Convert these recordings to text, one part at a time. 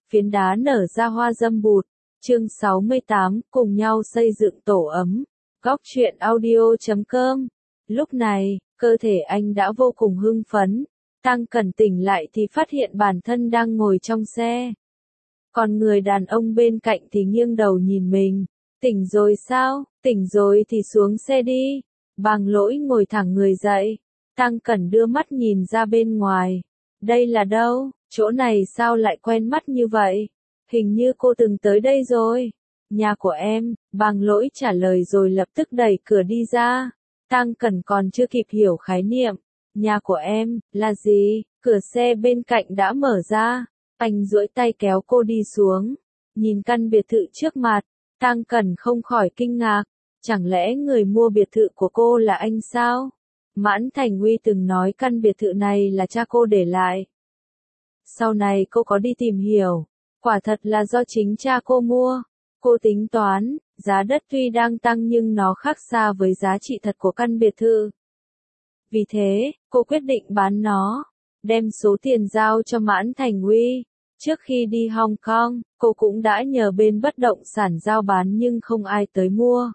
phiến đá nở ra hoa dâm bụt. Chương 68, cùng nhau xây dựng tổ ấm. Góc truyện audio.com. Lúc này, cơ thể anh đã vô cùng hưng phấn. Tăng Cẩn tỉnh lại thì phát hiện bản thân đang ngồi trong xe. Còn người đàn ông bên cạnh thì nghiêng đầu nhìn mình. Tỉnh rồi sao? Tỉnh rồi thì xuống xe đi. Bàng Lỗi ngồi thẳng người dậy. Tăng Cẩn đưa mắt nhìn ra bên ngoài. Đây là đâu? Chỗ này sao lại quen mắt như vậy? Hình như cô từng tới đây rồi. Nhà của em, Bàng Lỗi trả lời rồi lập tức đẩy cửa đi ra. Tăng Cẩn còn chưa kịp hiểu khái niệm. Nhà của em, là gì? Cửa xe bên cạnh đã mở ra. Anh duỗi tay kéo cô đi xuống. Nhìn căn biệt thự trước mặt, Tăng Cẩn không khỏi kinh ngạc. Chẳng lẽ người mua biệt thự của cô là anh sao? Mãn Thành Uy từng nói căn biệt thự này là cha cô để lại. Sau này cô có đi tìm hiểu. Quả thật là do chính cha cô mua. Cô tính toán, giá đất tuy đang tăng nhưng nó khác xa với giá trị thật của căn biệt thự. Vì thế, cô quyết định bán nó, đem số tiền giao cho Mãn Thành Uy. Trước khi đi Hong Kong, cô cũng đã nhờ bên bất động sản giao bán nhưng không ai tới mua.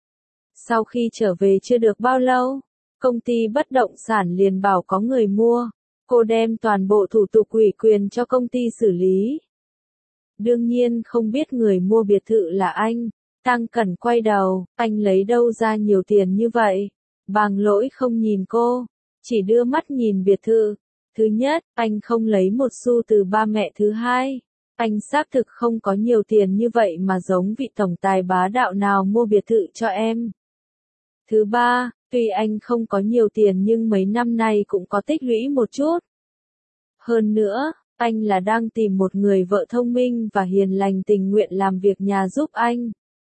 Sau khi trở về chưa được bao lâu, công ty bất động sản liền bảo có người mua. Cô đem toàn bộ thủ tục ủy quyền cho công ty xử lý. Đương nhiên không biết người mua biệt thự là anh. Tăng Cẩn quay đầu, anh lấy đâu ra nhiều tiền như vậy? Bàng Lỗi không nhìn cô, chỉ đưa mắt nhìn biệt thự. Thứ nhất, anh không lấy một xu từ ba mẹ. Thứ hai, anh xác thực không có nhiều tiền như vậy mà giống vị tổng tài bá đạo nào mua biệt thự cho em. Thứ ba, tuy anh không có nhiều tiền nhưng mấy năm nay cũng có tích lũy một chút. Hơn nữa, anh là đang tìm một người vợ thông minh và hiền lành tình nguyện làm việc nhà giúp anh.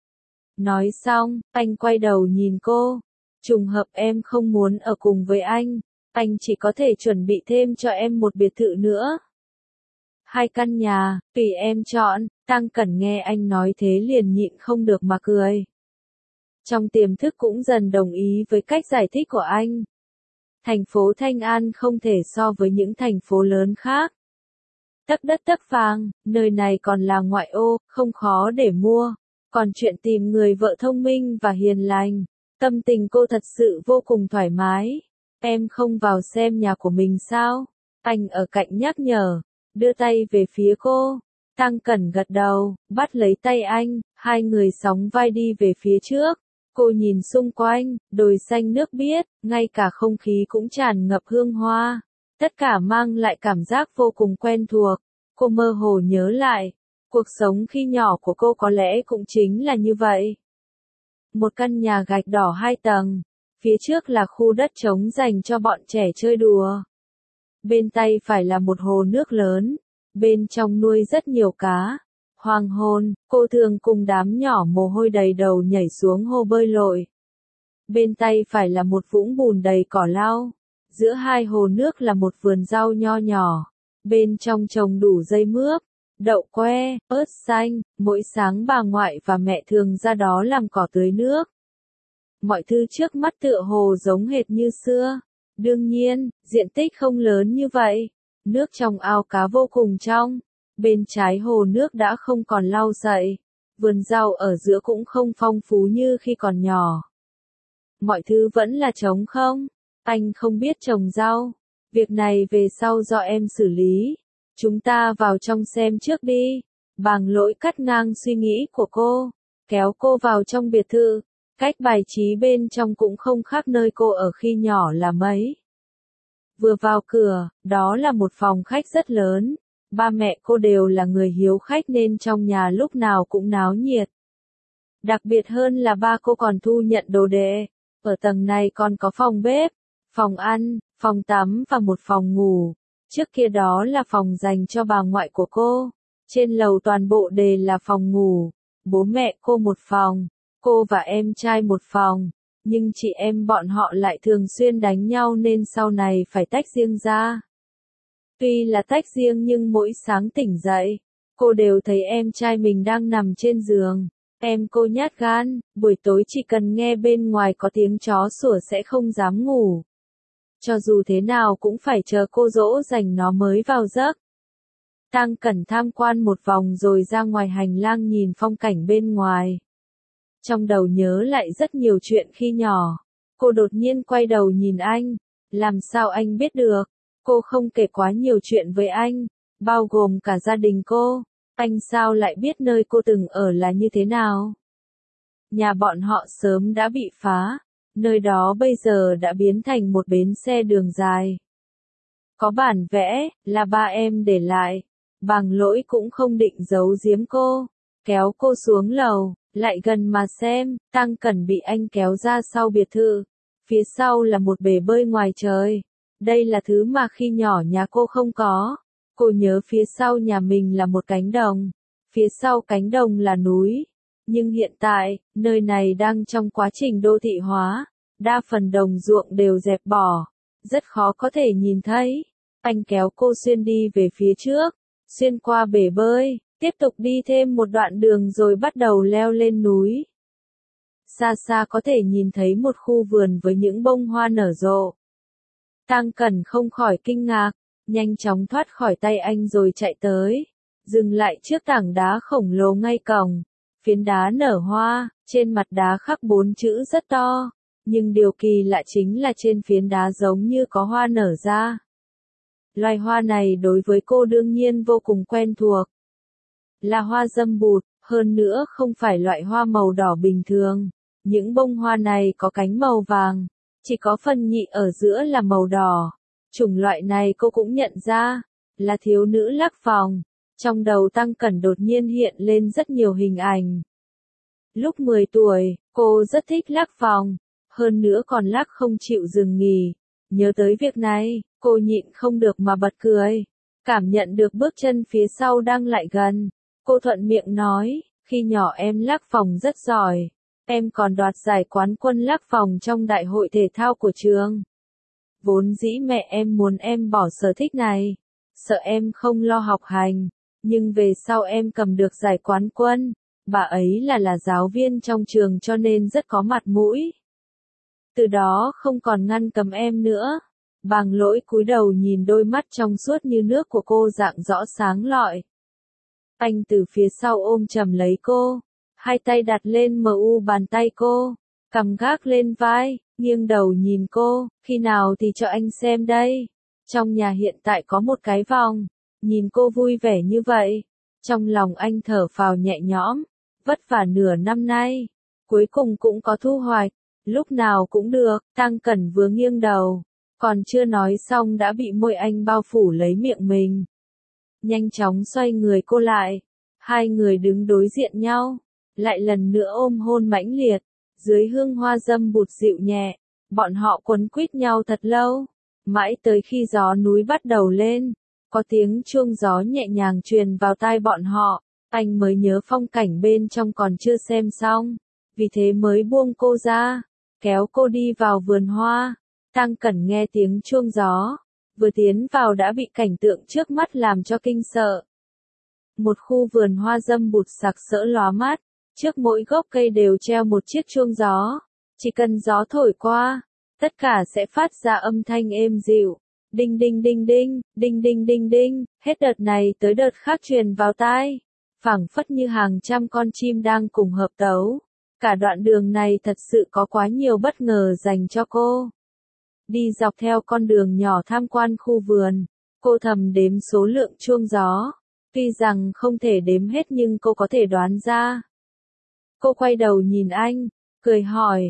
Nói xong, anh quay đầu nhìn cô. Trùng hợp em không muốn ở cùng với anh chỉ có thể chuẩn bị thêm cho em một biệt thự nữa. 2 căn nhà, tùy em chọn. Tăng Cẩn nghe anh nói thế liền nhịn không được mà cười. Trong tiềm thức cũng dần đồng ý với cách giải thích của anh. Thành phố Thanh An không thể so với những thành phố lớn khác. Tấc đất tấc vàng, nơi này còn là ngoại ô, không khó để mua. Còn chuyện tìm người vợ thông minh và hiền lành, tâm tình cô thật sự vô cùng thoải mái. Em không vào xem nhà của mình sao? Anh ở cạnh nhắc nhở, đưa tay về phía cô. Tăng Cẩn gật đầu, bắt lấy tay anh, hai người sóng vai đi về phía trước. Cô nhìn xung quanh, đồi xanh nước biếc, ngay cả không khí cũng tràn ngập hương hoa. Tất cả mang lại cảm giác vô cùng quen thuộc. Cô mơ hồ nhớ lại, cuộc sống khi nhỏ của cô có lẽ cũng chính là như vậy. Một căn nhà gạch đỏ 2 tầng, phía trước là khu đất trống dành cho bọn trẻ chơi đùa. Bên tay phải là một hồ nước lớn, bên trong nuôi rất nhiều cá. Hoàng hôn, cô thường cùng đám nhỏ mồ hôi đầy đầu nhảy xuống hồ bơi lội. Bên tay phải là một vũng bùn đầy cỏ lau. Giữa hai hồ nước là một vườn rau nho nhỏ. Bên trong trồng đủ dây mướp, đậu que, ớt xanh. Mỗi sáng bà ngoại và mẹ thường ra đó làm cỏ tưới nước. Mọi thứ trước mắt tựa hồ giống hệt như xưa. Đương nhiên, diện tích không lớn như vậy. Nước trong ao cá vô cùng trong. Bên trái hồ nước đã không còn lau sậy. Vườn rau ở giữa cũng không phong phú như khi còn nhỏ. Mọi thứ vẫn là trống không. Anh không biết trồng rau. Việc này về sau do em xử lý. Chúng ta vào trong xem trước đi. Bàng Lỗi cắt ngang suy nghĩ của cô. Kéo cô vào trong biệt thự. Cách bài trí bên trong cũng không khác nơi cô ở khi nhỏ là mấy. Vừa vào cửa, đó là một phòng khách rất lớn. Ba mẹ cô đều là người hiếu khách nên trong nhà lúc nào cũng náo nhiệt. Đặc biệt hơn là ba cô còn thu nhận đồ đệ. Ở tầng này còn có phòng bếp, phòng ăn, phòng tắm và một phòng ngủ. Trước kia đó là phòng dành cho bà ngoại của cô. Trên lầu toàn bộ đều là phòng ngủ. Bố mẹ cô một phòng, cô và em trai một phòng. Nhưng chị em bọn họ lại thường xuyên đánh nhau nên sau này phải tách riêng ra. Tuy là tách riêng nhưng mỗi sáng tỉnh dậy, cô đều thấy em trai mình đang nằm trên giường. Em cô nhát gan, buổi tối chỉ cần nghe bên ngoài có tiếng chó sủa sẽ không dám ngủ. Cho dù thế nào cũng phải chờ cô dỗ dành nó mới vào giấc. Tang Cẩn tham quan một vòng rồi ra ngoài hành lang nhìn phong cảnh bên ngoài. Trong đầu nhớ lại rất nhiều chuyện khi nhỏ. Cô đột nhiên quay đầu nhìn anh. Làm sao anh biết được? Cô không kể quá nhiều chuyện với anh, bao gồm cả gia đình cô. Anh sao lại biết nơi cô từng ở là như thế nào? Nhà bọn họ sớm đã bị phá. Nơi đó bây giờ đã biến thành một bến xe đường dài. Có bản vẽ, là ba em để lại. Bàng Lỗi cũng không định giấu giếm cô. Kéo cô xuống lầu, lại gần mà xem, Tang Cẩn bị anh kéo ra sau biệt thự. Phía sau là một bể bơi ngoài trời. Đây là thứ mà khi nhỏ nhà cô không có. Cô nhớ phía sau nhà mình là một cánh đồng. Phía sau cánh đồng là núi. Nhưng hiện tại, nơi này đang trong quá trình đô thị hóa. Đa phần đồng ruộng đều dẹp bỏ. Rất khó có thể nhìn thấy. Anh kéo cô xuyên đi về phía trước. Xuyên qua bể bơi. Tiếp tục đi thêm một đoạn đường rồi bắt đầu leo lên núi. Xa xa có thể nhìn thấy một khu vườn với những bông hoa nở rộ. Tang Cẩn không khỏi kinh ngạc, nhanh chóng thoát khỏi tay anh rồi chạy tới. Dừng lại trước tảng đá khổng lồ ngay cổng. Phiến đá nở hoa, trên mặt đá khắc 4 chữ rất to. Nhưng điều kỳ lạ chính là trên phiến đá giống như có hoa nở ra. Loài hoa này đối với cô đương nhiên vô cùng quen thuộc. Là hoa dâm bụt, hơn nữa không phải loại hoa màu đỏ bình thường. Những bông hoa này có cánh màu vàng, chỉ có phần nhị ở giữa là màu đỏ. Chủng loại này cô cũng nhận ra, là thiếu nữ lắc vòng. Trong đầu Tang Cẩn đột nhiên hiện lên rất nhiều hình ảnh. Lúc 10 tuổi, cô rất thích lắc vòng, hơn nữa còn lắc không chịu dừng nghỉ. Nhớ tới việc này, cô nhịn không được mà bật cười. Cảm nhận được bước chân phía sau đang lại gần. Cô thuận miệng nói, khi nhỏ em lắc vòng rất giỏi. Em còn đoạt giải quán quân lắc vòng trong đại hội thể thao của trường. Vốn dĩ mẹ em muốn em bỏ sở thích này. Sợ em không lo học hành. Nhưng về sau em cầm được giải quán quân. Bà ấy là giáo viên trong trường cho nên rất có mặt mũi. Từ đó không còn ngăn cấm em nữa. Bàng Lỗi cúi đầu nhìn đôi mắt trong suốt như nước của cô rạng rõ sáng lọi. Anh từ phía sau ôm chầm lấy cô. Hai tay đặt lên bàn tay cô. Cằm gác lên vai, nghiêng đầu nhìn cô. Khi nào thì cho anh xem đây. Trong nhà hiện tại có một cái vòng. Nhìn cô vui vẻ như vậy. Trong lòng anh thở phào nhẹ nhõm. Vất vả nửa năm nay. Cuối cùng cũng có thu hoạch. Lúc nào cũng được. Tang Cẩn vừa nghiêng đầu. Còn chưa nói xong đã bị môi anh bao phủ lấy miệng mình. Nhanh chóng xoay người cô lại. Hai người đứng đối diện nhau. Lại lần nữa ôm hôn mãnh liệt. Dưới hương hoa dâm bụt dịu nhẹ. Bọn họ quấn quýt nhau thật lâu. Mãi tới khi gió núi bắt đầu lên. Có tiếng chuông gió nhẹ nhàng truyền vào tai bọn họ. Anh mới nhớ phong cảnh bên trong còn chưa xem xong. Vì thế mới buông cô ra. Kéo cô đi vào vườn hoa. Tang Cẩn nghe tiếng chuông gió. Vừa tiến vào đã bị cảnh tượng trước mắt làm cho kinh sợ. Một khu vườn hoa dâm bụt sặc sỡ lóa mắt. Trước mỗi gốc cây đều treo một chiếc chuông gió. Chỉ cần gió thổi qua, tất cả sẽ phát ra âm thanh êm dịu. Đinh đinh đinh đinh, đinh đinh đinh đinh, hết đợt này tới đợt khác truyền vào tai. Phảng phất như hàng trăm con chim đang cùng hợp tấu. Cả đoạn đường này thật sự có quá nhiều bất ngờ dành cho cô. Đi dọc theo con đường nhỏ tham quan khu vườn, cô thầm đếm số lượng chuông gió. Tuy rằng không thể đếm hết nhưng cô có thể đoán ra. Cô quay đầu nhìn anh, cười hỏi,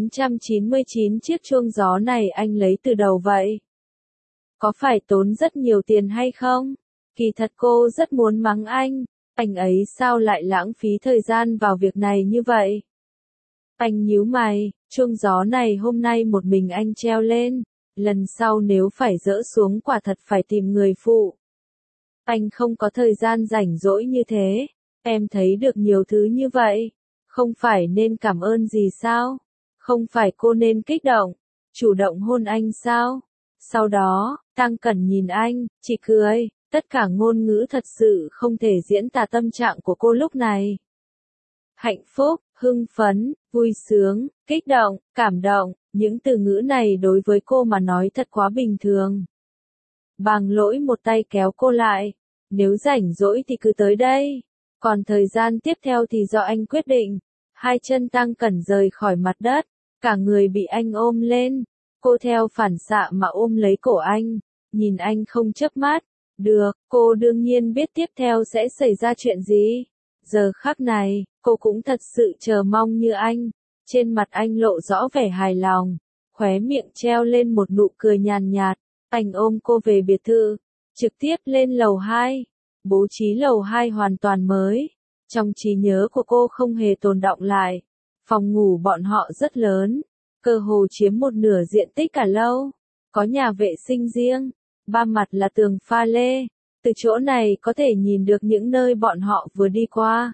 999 chiếc chuông gió này anh lấy từ đầu vậy? Có phải tốn rất nhiều tiền hay không? Kỳ thật cô rất muốn mắng anh ấy sao lại lãng phí thời gian vào việc này như vậy? Anh nhíu mày, chuông gió này hôm nay một mình anh treo lên, lần sau nếu phải dỡ xuống quả thật phải tìm người phụ. Anh không có thời gian rảnh rỗi như thế, em thấy được nhiều thứ như vậy, không phải nên cảm ơn gì sao? Không phải cô nên kích động, chủ động hôn anh sao? Sau đó, Tang Cẩn nhìn anh, chỉ cười, tất cả ngôn ngữ thật sự không thể diễn tả tâm trạng của cô lúc này. Hạnh phúc, hưng phấn, vui sướng, kích động, cảm động, những từ ngữ này đối với cô mà nói thật quá bình thường. Bàng Lỗi một tay kéo cô lại, Nếu rảnh rỗi thì cứ tới đây. Còn thời gian tiếp theo thì do anh quyết định. Hai chân Tăng Cẩn rời khỏi mặt đất, cả người bị anh ôm lên. Cô theo phản xạ mà ôm lấy cổ anh, nhìn anh không chớp mắt. Được, cô đương nhiên biết tiếp theo sẽ xảy ra chuyện gì. Giờ khắc này, cô cũng thật sự chờ mong như anh. Trên mặt anh lộ rõ vẻ hài lòng, khóe miệng treo lên một nụ cười nhàn nhạt. Anh ôm cô về biệt thự, trực tiếp lên lầu 2. Bố trí lầu 2 hoàn toàn mới. Trong trí nhớ của cô không hề tồn đọng lại. Phòng ngủ bọn họ rất lớn, cơ hồ chiếm một nửa diện tích cả lâu. Có nhà vệ sinh riêng, ba mặt là tường pha lê. Từ chỗ này có thể nhìn được những nơi bọn họ vừa đi qua.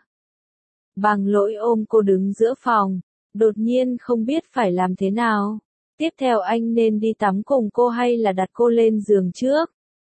Bàng Lỗi ôm cô đứng giữa phòng, đột nhiên không biết phải làm thế nào. Tiếp theo anh nên đi tắm cùng cô hay là đặt cô lên giường trước.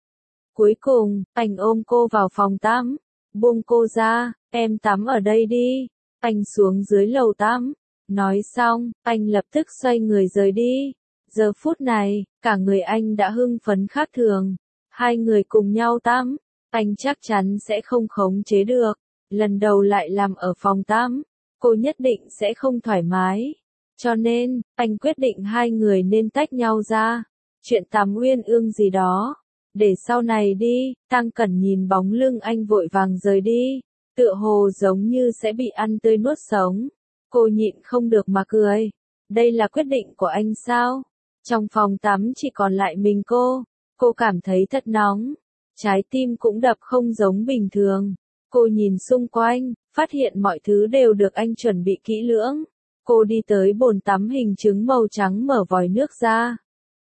Cuối cùng, anh ôm cô vào phòng tắm, buông cô ra, em tắm ở đây đi. Anh xuống dưới lầu tắm. Nói xong, anh lập tức xoay người rời đi. Giờ phút này, cả người anh đã hưng phấn khác thường. Hai người cùng nhau tắm, anh chắc chắn sẽ không khống chế được. Lần đầu lại làm ở phòng tắm, cô nhất định sẽ không thoải mái. Cho nên, anh quyết định hai người nên tách nhau ra. Chuyện tắm uyên ương gì đó, để sau này đi. Tăng Cẩn nhìn bóng lưng anh vội vàng rời đi, tựa hồ giống như sẽ bị ăn tươi nuốt sống. Cô nhịn không được mà cười. Đây là quyết định của anh sao? Trong phòng tắm chỉ còn lại mình cô cảm thấy thật nóng. Trái tim cũng đập không giống bình thường. Cô nhìn xung quanh, phát hiện mọi thứ đều được anh chuẩn bị kỹ lưỡng. Cô đi tới bồn tắm hình trứng màu trắng mở vòi nước ra.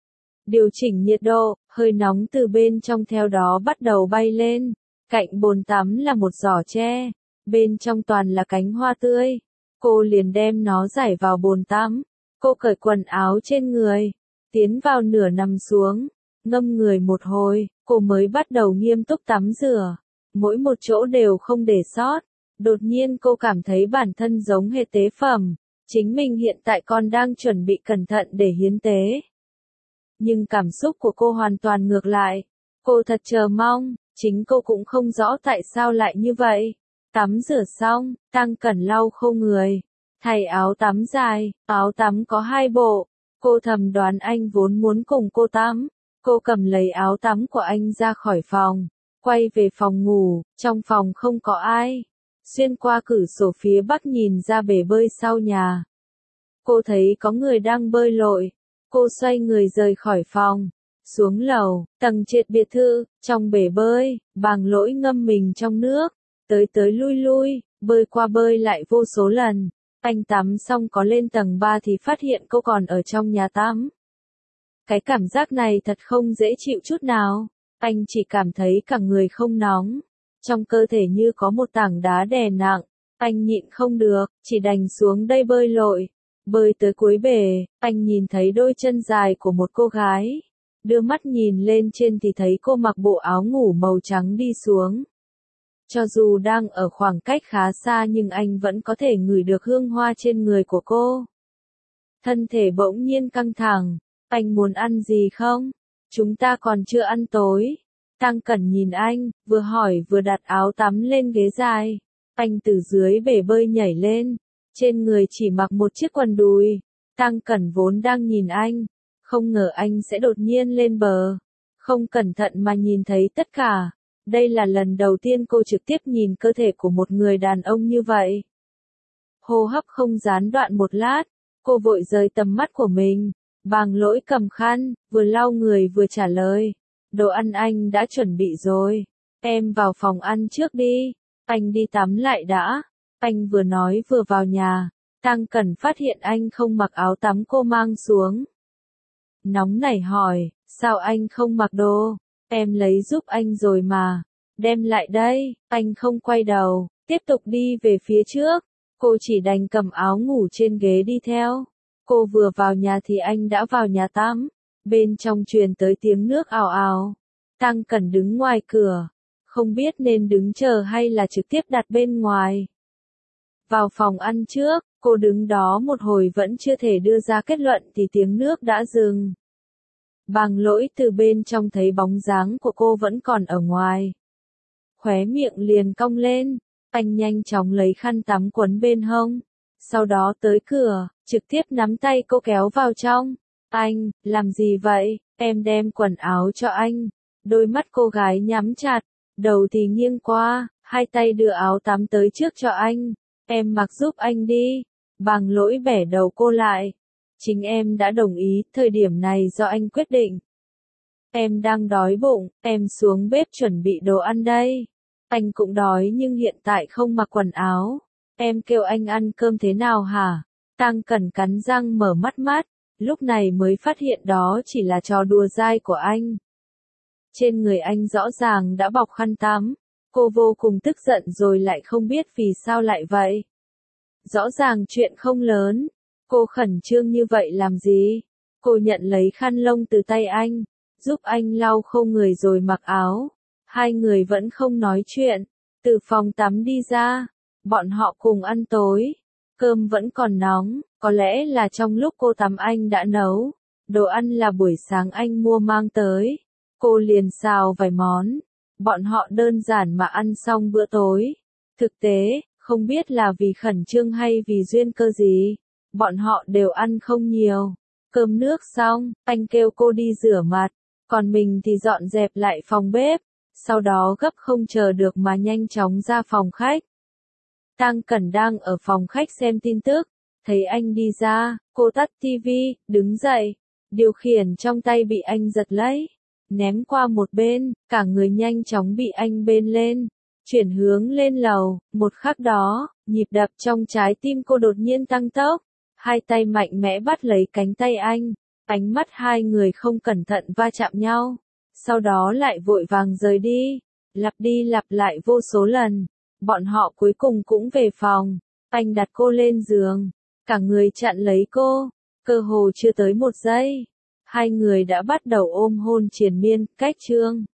Điều chỉnh nhiệt độ, hơi nóng từ bên trong theo đó bắt đầu bay lên. Cạnh bồn tắm là một giỏ tre, bên trong toàn là cánh hoa tươi. Cô liền đem nó rải vào bồn tắm. Cô cởi quần áo trên người, tiến vào nửa nằm xuống, ngâm người một hồi, cô mới bắt đầu nghiêm túc tắm rửa. Mỗi một chỗ đều không để sót. Đột nhiên cô cảm thấy bản thân giống hệt tế phẩm. Chính mình hiện tại còn đang chuẩn bị cẩn thận để hiến tế. Nhưng cảm xúc của cô hoàn toàn ngược lại. Cô thật chờ mong, chính cô cũng không rõ tại sao lại như vậy. Tắm rửa xong, Tăng Cẩn lau khô người, thay áo tắm dài, áo tắm có 2 bộ. Cô thầm đoán anh vốn muốn cùng cô tắm. Cô cầm lấy áo tắm của anh ra khỏi phòng, quay về phòng ngủ. Trong phòng không có ai. Xuyên qua cửa sổ phía bắc nhìn ra bể bơi sau nhà. Cô thấy có người đang bơi lội. Cô xoay người rời khỏi phòng, xuống lầu, tầng trệt biệt thự. Trong bể bơi, Bàng Lỗi ngâm mình trong nước, tới tới lui lui, bơi qua bơi lại vô số lần. Anh tắm xong có lên tầng 3 thì phát hiện cô còn ở trong nhà tắm. Cái cảm giác này thật không dễ chịu chút nào. Anh chỉ cảm thấy cả người không nóng, trong cơ thể như có một tảng đá đè nặng. Anh nhịn không được, chỉ đành xuống đây bơi lội. Bơi tới cuối bể, anh nhìn thấy đôi chân dài của một cô gái. Đưa mắt nhìn lên trên thì thấy cô mặc bộ áo ngủ màu trắng đi xuống. Cho dù đang ở khoảng cách khá xa nhưng anh vẫn có thể ngửi được hương hoa trên người của cô. Thân thể bỗng nhiên căng thẳng. Anh muốn ăn gì không? Chúng ta còn chưa ăn tối. Tăng Cẩn nhìn anh, vừa hỏi vừa đặt áo tắm lên ghế dài. Anh từ dưới bể bơi nhảy lên. Trên người chỉ mặc một chiếc quần đùi. Tăng Cẩn vốn đang nhìn anh, không ngờ anh sẽ đột nhiên lên bờ. Không cẩn thận mà nhìn thấy tất cả. Đây là lần đầu tiên cô trực tiếp nhìn cơ thể của một người đàn ông như vậy. Hô hấp không gián đoạn một lát, cô vội rời tầm mắt của mình. Bàng Lỗi cầm khăn, vừa lau người vừa trả lời. Đồ ăn anh đã chuẩn bị rồi. Em vào phòng ăn trước đi. Anh đi tắm lại đã. Anh vừa nói vừa vào nhà. Tăng Cẩn phát hiện anh không mặc áo tắm cô mang xuống. Nóng nảy hỏi, sao anh không mặc đồ? Em lấy giúp anh rồi mà. Đem lại đây. Anh không quay đầu, tiếp tục đi về phía trước. Cô chỉ đành cầm áo ngủ trên ghế đi theo. Cô vừa vào nhà thì anh đã vào nhà tắm. Bên trong truyền tới tiếng nước ào ào. Tăng Cẩn đứng ngoài cửa, không biết nên đứng chờ hay là trực tiếp đặt bên ngoài. Vào phòng ăn trước, cô đứng đó một hồi vẫn chưa thể đưa ra kết luận thì tiếng nước đã dừng. Bàng Lỗi từ bên trong thấy bóng dáng của cô vẫn còn ở ngoài. khóe miệng liền cong lên. Anh nhanh chóng lấy khăn tắm quấn bên hông. Sau đó tới cửa, trực tiếp nắm tay cô kéo vào trong. Anh, làm gì vậy? Em đem quần áo cho anh. Đôi mắt cô gái nhắm chặt, đầu thì nghiêng qua, hai tay đưa áo tắm tới trước cho anh. Em mặc giúp anh đi. Bằng lỗi bẻ đầu cô lại. Chính em đã đồng ý, thời điểm này do anh quyết định. Em đang đói bụng, em xuống bếp chuẩn bị đồ ăn đây. Anh cũng đói nhưng hiện tại không mặc quần áo. Em kêu anh ăn cơm thế nào hả? Tăng Cẩn cắn răng mở mắt, lúc này mới phát hiện đó chỉ là trò đùa dai của anh. Trên người anh rõ ràng đã bọc khăn tắm. Cô vô cùng tức giận rồi lại không biết vì sao lại vậy. Rõ ràng chuyện không lớn. Cô khẩn trương như vậy làm gì? Cô nhận lấy khăn lông từ tay anh, giúp anh lau khô người rồi mặc áo. Hai người vẫn không nói chuyện. Từ phòng tắm đi ra, bọn họ cùng ăn tối. Cơm vẫn còn nóng, có lẽ là trong lúc cô tắm anh đã nấu. Đồ ăn là buổi sáng anh mua mang tới. Cô liền xào vài món. Bọn họ đơn giản mà ăn xong bữa tối. Thực tế, không biết là vì khẩn trương hay vì duyên cơ gì, bọn họ đều ăn không nhiều. Cơm nước xong, anh kêu cô đi rửa mặt, còn mình thì dọn dẹp lại phòng bếp. Sau đó gấp không chờ được mà nhanh chóng ra phòng khách. Tăng Cẩn đang ở phòng khách xem tin tức, thấy anh đi ra, cô tắt tivi, đứng dậy, điều khiển trong tay bị anh giật lấy, ném qua một bên, cả người nhanh chóng bị anh bên lên, chuyển hướng lên lầu. Một khắc đó, nhịp đập trong trái tim cô đột nhiên tăng tốc, hai tay mạnh mẽ bắt lấy cánh tay anh, ánh mắt hai người không cẩn thận va chạm nhau. Sau đó lại vội vàng rời đi lặp lại vô số lần. Bọn họ cuối cùng cũng về phòng. Anh đặt cô lên giường, cả người chặn lấy cô. Cơ hồ chưa tới một giây, hai người đã bắt đầu ôm hôn triền miên, cách chương.